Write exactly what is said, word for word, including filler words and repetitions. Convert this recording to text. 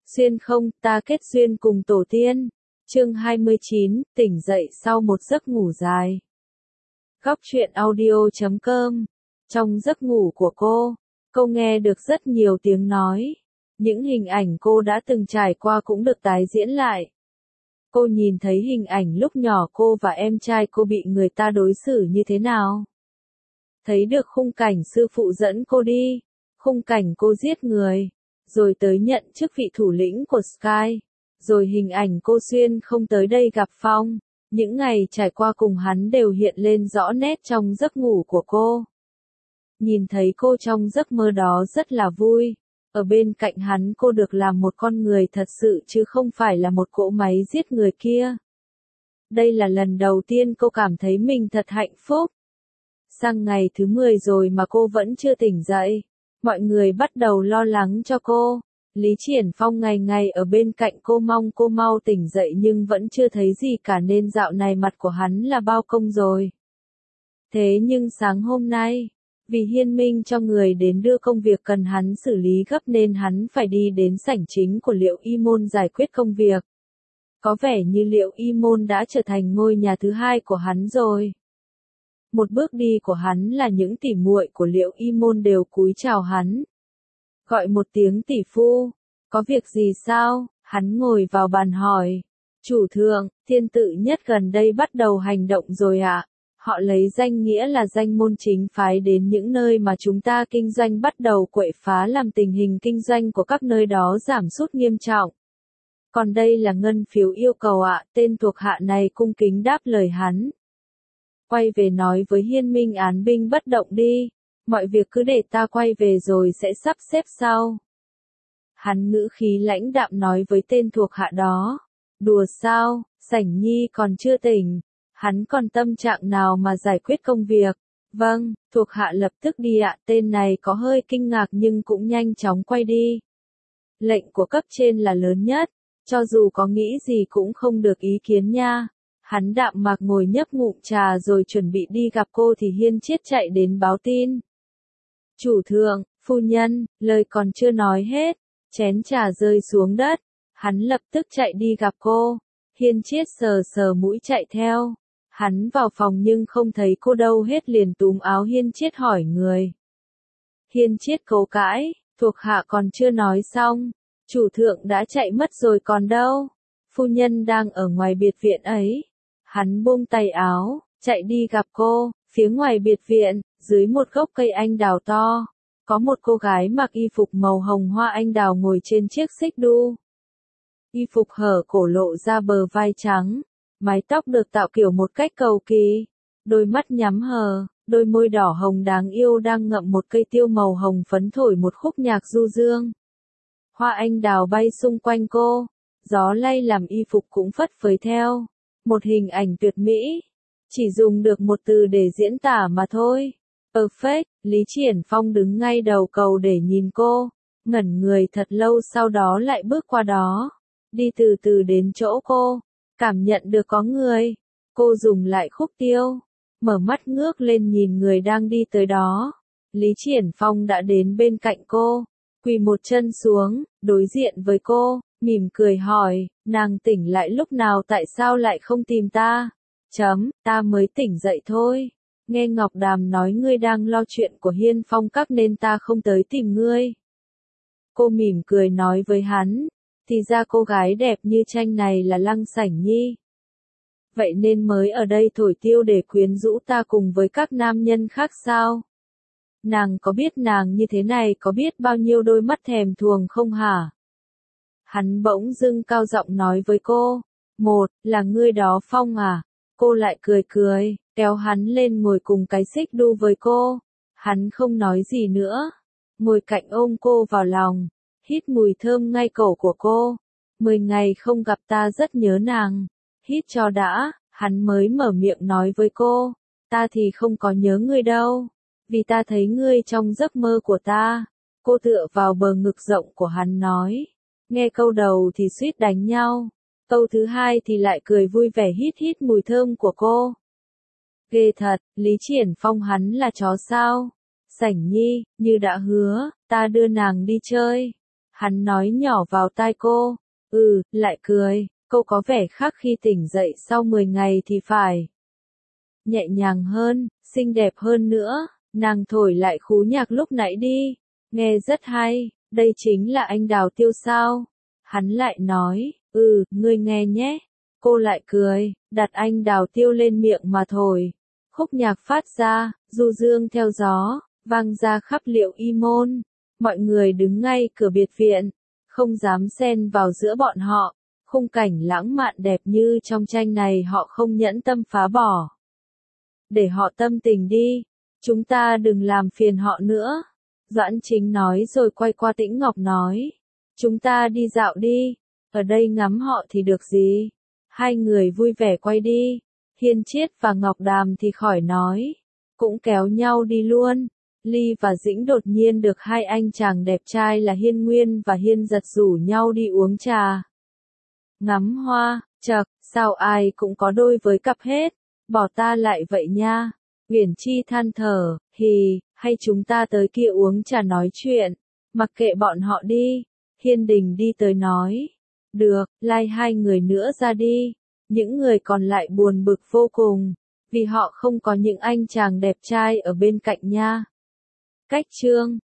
Xuyên không, ta kết duyên cùng tổ tiên. Chương hai mươi chín, tỉnh dậy sau một giấc ngủ dài. Góc truyện audio chấm com. Trong giấc ngủ của cô, cô nghe được rất nhiều tiếng nói. Những hình ảnh cô đã từng trải qua cũng được tái diễn lại. Cô nhìn thấy hình ảnh lúc nhỏ cô và em trai cô bị người ta đối xử như thế nào. Thấy được khung cảnh sư phụ dẫn cô đi, khung cảnh cô giết người, rồi tới nhận chức vị thủ lĩnh của Sky, rồi hình ảnh cô xuyên không tới đây gặp Phong. Những ngày trải qua cùng hắn đều hiện lên rõ nét trong giấc ngủ của cô. Nhìn thấy cô trong giấc mơ đó rất là vui. Ở bên cạnh hắn cô được làm một con người thật sự chứ không phải là một cỗ máy giết người kia. Đây là lần đầu tiên cô cảm thấy mình thật hạnh phúc. Sang ngày thứ mười rồi mà cô vẫn chưa tỉnh dậy. Mọi người bắt đầu lo lắng cho cô. Lý Triển Phong ngày ngày ở bên cạnh cô mong cô mau tỉnh dậy nhưng vẫn chưa thấy gì cả nên dạo này mặt của hắn là bao công rồi. Thế nhưng sáng hôm nay, vì Hiên Minh cho người đến đưa công việc cần hắn xử lý gấp nên hắn phải đi đến sảnh chính của Liệu Y Môn giải quyết công việc. Có vẻ như Liệu Y Môn đã trở thành ngôi nhà thứ hai của hắn rồi. Một bước đi của hắn là những tỉ muội của Liệu Y Môn đều cúi chào hắn. Gọi một tiếng tỷ phu, có việc gì sao? Hắn ngồi vào bàn hỏi. Chủ thượng, thiên tự nhất gần đây bắt đầu hành động rồi ạ. À? Họ lấy danh nghĩa là danh môn chính phái đến những nơi mà chúng ta kinh doanh bắt đầu quậy phá làm tình hình kinh doanh của các nơi đó giảm sút nghiêm trọng. Còn đây là ngân phiếu yêu cầu ạ, à, tên thuộc hạ này cung kính đáp lời hắn. Quay về nói với Hiên Minh án binh bất động đi, mọi việc cứ để ta quay về rồi sẽ sắp xếp sau. Hắn ngữ khí lãnh đạm nói với tên thuộc hạ đó. Đùa sao, Sảnh Nhi còn chưa tỉnh. Hắn còn tâm trạng nào mà giải quyết công việc? Vâng, thuộc hạ lập tức đi ạ. Tên này có hơi kinh ngạc nhưng cũng nhanh chóng quay đi. Lệnh của cấp trên là lớn nhất, cho dù có nghĩ gì cũng không được ý kiến nha. Hắn đạm mạc ngồi nhấp ngụm trà rồi chuẩn bị đi gặp cô thì Hiên Chiết chạy đến báo tin. Chủ thượng, phu nhân, lời còn chưa nói hết, chén trà rơi xuống đất. Hắn lập tức chạy đi gặp cô. Hiên Chiết sờ sờ mũi chạy theo. Hắn vào phòng nhưng không thấy cô đâu hết liền túm áo Hiên Chiết hỏi người. Hiên Chiết cấu cãi, thuộc hạ còn chưa nói xong. Chủ thượng đã chạy mất rồi còn đâu. Phu nhân đang ở ngoài biệt viện ấy. Hắn buông tay áo, chạy đi gặp cô. Phía ngoài biệt viện, dưới một gốc cây anh đào to, có một cô gái mặc y phục màu hồng hoa anh đào ngồi trên chiếc xích đu. Y phục hở cổ lộ ra bờ vai trắng, mái tóc được tạo kiểu một cách cầu kỳ, đôi mắt nhắm hờ, đôi môi đỏ hồng đáng yêu đang ngậm một cây tiêu màu hồng phấn thổi một khúc nhạc du dương. Hoa anh đào bay xung quanh cô, gió lay làm y phục cũng phất phới theo, một hình ảnh tuyệt mỹ. Chỉ dùng được một từ để diễn tả mà thôi. Perfect, Lý Triển Phong đứng ngay đầu cầu để nhìn cô, ngẩn người thật lâu sau đó lại bước qua đó, đi từ từ đến chỗ cô, cảm nhận được có người. Cô dùng lại khúc tiêu, mở mắt ngước lên nhìn người đang đi tới đó. Lý Triển Phong đã đến bên cạnh cô, quỳ một chân xuống, đối diện với cô, mỉm cười hỏi, nàng tỉnh lại lúc nào tại sao lại không tìm ta? Chấm, ta mới tỉnh dậy thôi. Nghe Ngọc Đàm nói ngươi đang lo chuyện của Hiên Phong các nên ta không tới tìm ngươi. Cô mỉm cười nói với hắn, thì ra cô gái đẹp như tranh này là Lăng Sảnh Nhi. Vậy nên mới ở đây thổi tiêu để quyến rũ ta cùng với các nam nhân khác sao? Nàng có biết nàng như thế này có biết bao nhiêu đôi mắt thèm thuồng không hả? Hắn bỗng dưng cao giọng nói với cô, một, là ngươi đó Phong à? Cô lại cười cười, kéo hắn lên ngồi cùng cái xích đu với cô. Hắn không nói gì nữa, ngồi cạnh ôm cô vào lòng, hít mùi thơm ngay cổ của cô. Mười ngày không gặp ta rất nhớ nàng. Hít cho đã, hắn mới mở miệng nói với cô, ta thì không có nhớ ngươi đâu, vì ta thấy ngươi trong giấc mơ của ta. Cô tựa vào bờ ngực rộng của hắn nói, nghe câu đầu thì suýt đánh nhau. Câu thứ hai thì lại cười vui vẻ hít hít mùi thơm của cô. Ghê thật, Lý Triển Phong hắn là chó sao? Sảnh Nhi, như đã hứa, ta đưa nàng đi chơi. Hắn nói nhỏ vào tai cô. Ừ, lại cười, cô có vẻ khác khi tỉnh dậy sau mười ngày thì phải. Nhẹ nhàng hơn, xinh đẹp hơn nữa, nàng thổi lại khú nhạc lúc nãy đi. Nghe rất hay, đây chính là anh Đào Tiêu sao? Hắn lại nói, ừ, ngươi nghe nhé. Cô lại cười, đặt anh Đào Tiêu lên miệng mà thổi. Khúc nhạc phát ra, du dương theo gió, vang ra khắp Liệu Y môn. Mọi người đứng ngay cửa biệt viện, không dám xen vào giữa bọn họ. Khung cảnh lãng mạn đẹp như trong tranh này họ không nhẫn tâm phá bỏ. Để họ tâm tình đi, chúng ta đừng làm phiền họ nữa. Doãn Chính nói rồi quay qua Tĩnh Ngọc nói. Chúng ta đi dạo đi, ở đây ngắm họ thì được gì. Hai người vui vẻ quay đi, Hiên Chiết và Ngọc Đàm thì khỏi nói, cũng kéo nhau đi luôn. Ly và Dĩnh đột nhiên được hai anh chàng đẹp trai là Hiên Nguyên và Hiên Giật rủ nhau đi uống trà. Ngắm hoa, chậc, sao ai cũng có đôi với cặp hết, bỏ ta lại vậy nha. Uyển Chi than thở, hì, hay chúng ta tới kia uống trà nói chuyện, mặc kệ bọn họ đi. Hiên Đình đi tới nói, được, lai hai người nữa ra đi. Những người còn lại buồn bực vô cùng, vì họ không có những anh chàng đẹp trai ở bên cạnh nha. Cách chương